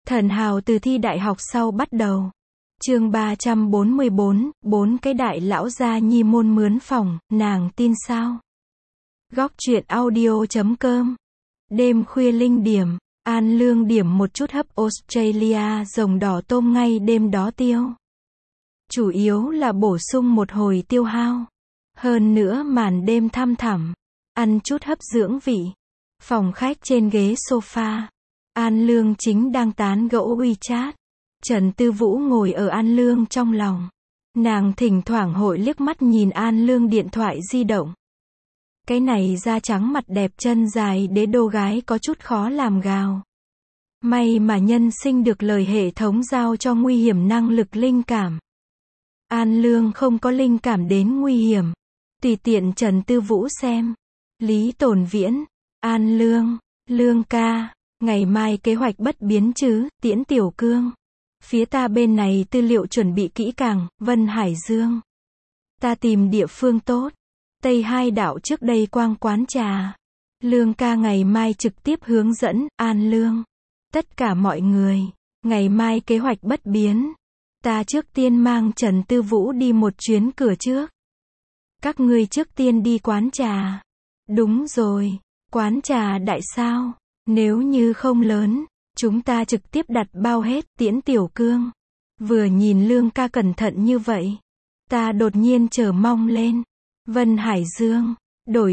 Thần hào từ thi đại học sau bắt đầu. Chương 344, 4 cái đại lão gia nhi môn mướn phòng, nàng tin sao? Góc truyện audio.com. Đêm khuya linh điểm, An Lương điểm một chút hấp Australia rồng đỏ tôm ngay đêm đó tiêu. Chủ yếu là bổ sung một hồi tiêu hao. Hơn nữa màn đêm thăm thẳm, ăn chút hấp dưỡng vị. Phòng khách trên ghế sofa, An Lương chính đang tán gẫu WeChat. Trần Tư Vũ ngồi ở An Lương trong lòng. Nàng thỉnh thoảng hội liếc mắt nhìn An Lương điện thoại di động. Cái này da trắng mặt đẹp chân dài đế đô gái có chút khó làm gào. May mà nhân sinh được lời hệ thống giao cho nguy hiểm năng lực linh cảm. An Lương không có linh cảm đến nguy hiểm. Tùy tiện Trần Tư Vũ xem. Lý Tồn Viễn, An Lương, Lương ca, ngày mai kế hoạch bất biến chứ, Tiễn Tiểu Cương. Phía ta bên này tư liệu chuẩn bị kỹ càng, Vân Hải Dương. Ta tìm địa phương tốt. Tây Hai Đạo trước đây quang quán trà. Lương ca ngày mai trực tiếp hướng dẫn, An Lương. Tất cả mọi người, ngày mai kế hoạch bất biến. Ta trước tiên mang Trần Tư Vũ đi một chuyến cửa trước. Các ngươi trước tiên đi quán trà. Đúng rồi, quán trà đại sao? Nếu như không lớn, chúng ta trực tiếp đặt bao hết, Tiễn Tiểu Cương. Vừa nhìn Lương ca cẩn thận như vậy, ta đột nhiên chờ mong lên. Vân Hải Dương, đổi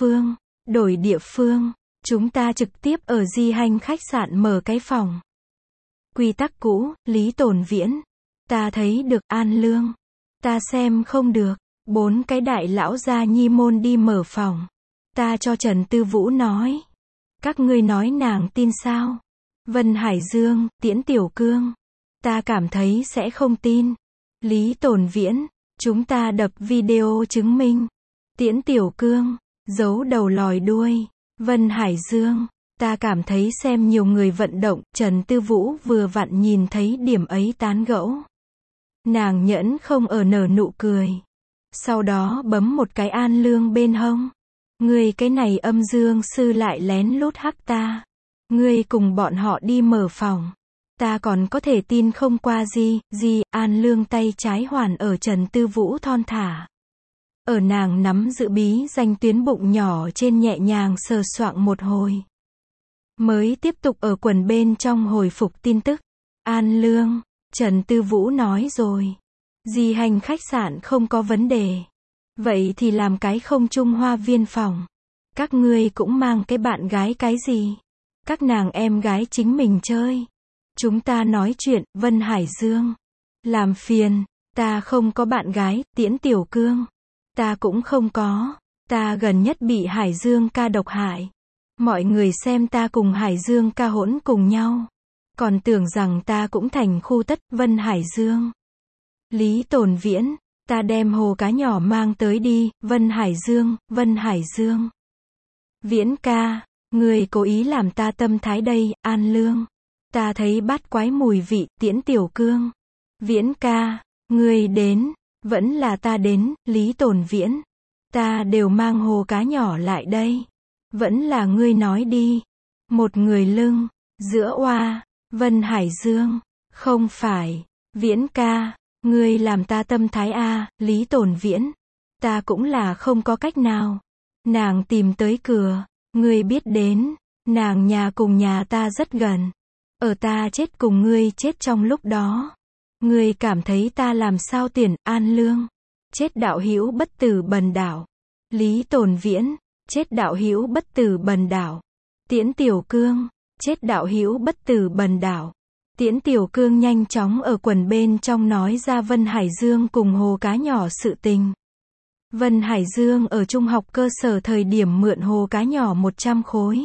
địa phương, chúng ta trực tiếp ở Di Hành khách sạn mở cái phòng. Quy tắc cũ, Lý Tồn Viễn. Ta thấy được, An Lương. Ta xem không được, 4 cái đại lão gia nhi môn đi mở phòng. Ta cho Trần Tư Vũ nói. Các ngươi nói nàng tin sao? Vân Hải Dương, Tiễn Tiểu Cương. Ta cảm thấy sẽ không tin. Lý Tồn Viễn, chúng ta đập video chứng minh. Tiễn Tiểu Cương, giấu đầu lòi đuôi. Vân Hải Dương, ta cảm thấy xem nhiều người vận động. Trần Tư Vũ vừa vặn nhìn thấy điểm ấy tán gẫu. Nàng nhẫn không ở nở nụ cười. Sau đó bấm một cái An Lương bên hông. Ngươi cái này âm dương sư lại lén lút hắc ta. Ngươi cùng bọn họ đi mở phòng. Ta còn có thể tin không qua gì, An Lương tay trái hoàn ở Trần Tư Vũ thon thả. Ở nàng nắm giữ bí danh tuyến bụng nhỏ trên nhẹ nhàng sờ soạng một hồi. Mới tiếp tục ở quần bên trong hồi phục tin tức. An Lương, Trần Tư Vũ nói rồi. Di Hành khách sạn không có vấn đề. Vậy thì làm cái không trung hoa viên phòng. Các ngươi cũng mang cái bạn gái cái gì? Các nàng em gái chính mình chơi. Chúng ta nói chuyện, Vân Hải Dương. Làm phiền, ta không có bạn gái, Tiễn Tiểu Cương. Ta cũng không có. Ta gần nhất bị Hải Dương ca độc hại. Mọi người xem ta cùng Hải Dương ca hỗn cùng nhau. Còn tưởng rằng ta cũng thành khu tất, Vân Hải Dương. Lý Tồn Viễn, ta đem hồ cá nhỏ mang tới đi, Vân Hải Dương. Viễn ca, người cố ý làm ta tâm thái đây, An Lương. Ta thấy bát quái mùi vị, Tiễn Tiểu Cương. Viễn ca, người đến, vẫn là ta đến, Lý Tồn Viễn. Ta đều mang hồ cá nhỏ lại đây. Vẫn là ngươi nói đi. Một người lưng, giữa oa, Vân Hải Dương. Không phải, Viễn ca, ngươi làm ta tâm thái a, Lý Tồn Viễn. Ta cũng là không có cách nào. Nàng tìm tới cửa, ngươi biết đến, nàng nhà cùng nhà ta rất gần. Ở ta chết cùng ngươi chết trong lúc đó. Ngươi cảm thấy ta làm sao tiền, An Lương. Chết đạo hữu bất tử bần đảo. Lý Tồn Viễn, chết đạo hữu bất tử bần đảo. Tiễn Tiểu Cương, chết đạo hữu bất tử bần đảo. Tiễn Tiểu Cương nhanh chóng ở quần bên trong nói ra Vân Hải Dương cùng hồ cá nhỏ sự tình. Vân Hải Dương ở trung học cơ sở thời điểm mượn hồ cá nhỏ 100 khối.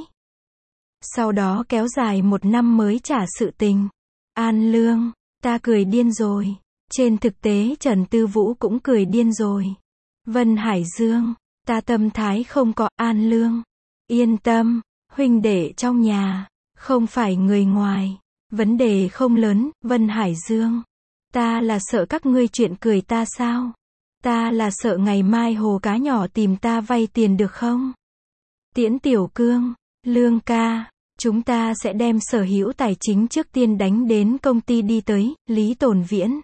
Sau đó kéo dài 1 năm mới trả sự tình. An Lương, ta cười điên rồi. Trên thực tế Trần Tư Vũ cũng cười điên rồi. Vân Hải Dương, ta tâm thái không có, An Lương. Yên tâm, huynh đệ trong nhà, không phải người ngoài. Vấn đề không lớn, Vân Hải Dương. Ta là sợ các ngươi chuyện cười ta sao? Ta là sợ ngày mai hồ cá nhỏ tìm ta vay tiền được không? Tiễn Tiểu Cương, Lương ca, Chúng ta sẽ đem sở hữu tài chính trước tiên đánh đến công ty đi tới, Lý Tồn Viễn.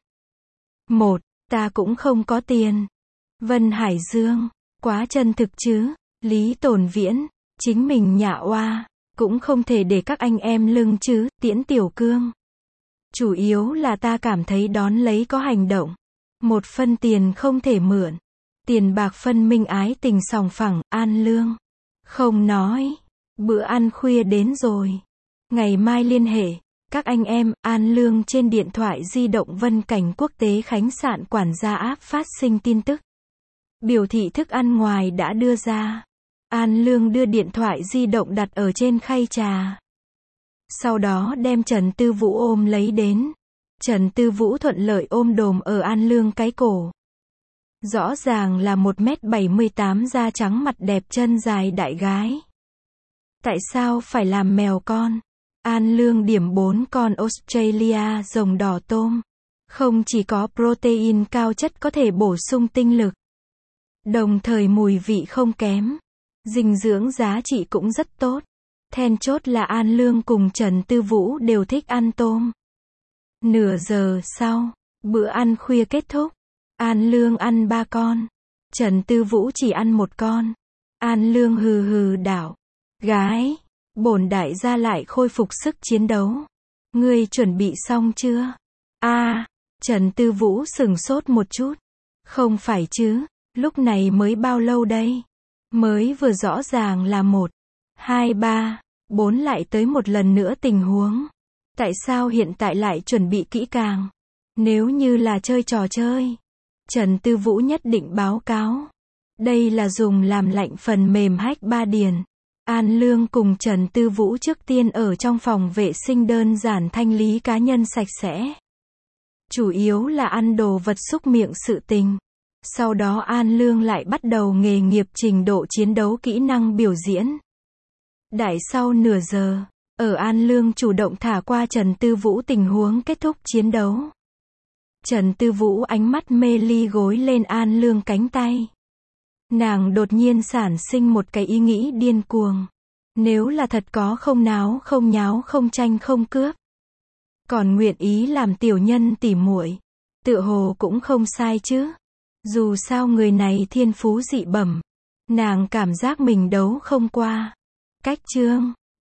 1. Ta cũng không có tiền. Vân Hải Dương. Quá chân thực chứ. Lý Tồn Viễn. Chính mình nhạ oa. Cũng không thể để các anh em lưng chứ, Tiễn Tiểu Cương. Chủ yếu là ta cảm thấy đón lấy có hành động. 1 phân tiền không thể mượn. Tiền bạc phân minh ái tình sòng phẳng, An Lương. Không nói. Bữa ăn khuya đến rồi. Ngày mai liên hệ. Các anh em, An Lương trên điện thoại di động Vân Cảnh Quốc tế khách sạn quản gia áp phát sinh tin tức. Biểu thị thức ăn ngoài đã đưa ra. An Lương đưa điện thoại di động đặt ở trên khay trà. Sau đó đem Trần Tư Vũ ôm lấy đến. Trần Tư Vũ thuận lợi ôm đồm ở An Lương cái cổ. Rõ ràng là 1m78 da trắng mặt đẹp chân dài đại gái. Tại sao phải làm mèo con? An Lương điểm 4 con Australia rồng đỏ tôm. Không chỉ có protein cao chất có thể bổ sung tinh lực. Đồng thời mùi vị không kém. Dinh dưỡng giá trị cũng rất tốt. Then chốt là An Lương cùng Trần Tư Vũ đều thích ăn tôm. Nửa giờ sau, bữa ăn khuya kết thúc. An Lương ăn 3 con. Trần Tư Vũ chỉ ăn 1 con. An Lương hừ hừ đảo. Gái, bổn đại gia lại khôi phục sức chiến đấu. Ngươi chuẩn bị xong chưa? Trần Tư Vũ sửng sốt một chút. Không phải chứ, lúc này mới bao lâu đây? Mới vừa rõ ràng là 1, 2, 3, 4 lại tới một lần nữa tình huống. Tại sao hiện tại lại chuẩn bị kỹ càng? Nếu như là chơi trò chơi, Trần Tư Vũ nhất định báo cáo. Đây là dùng làm lạnh phần mềm hack 3 điền. An Lương cùng Trần Tư Vũ trước tiên ở trong phòng vệ sinh đơn giản thanh lý cá nhân sạch sẽ. Chủ yếu là ăn đồ vật xúc miệng sự tình. Sau đó An Lương lại bắt đầu nghề nghiệp trình độ chiến đấu kỹ năng biểu diễn. Đại sau nửa giờ, ở An Lương chủ động thả qua Trần Tư Vũ tình huống kết thúc chiến đấu. Trần Tư Vũ ánh mắt mê ly gối lên An Lương cánh tay. Nàng đột nhiên sản sinh một cái ý nghĩ điên cuồng. Nếu là thật có không náo không nháo không tranh không cướp, còn nguyện ý làm tiểu nhân tỉ muội, tựa hồ cũng không sai chứ. Dù sao người này thiên phú dị bẩm, nàng cảm giác mình đấu không qua. Cách chương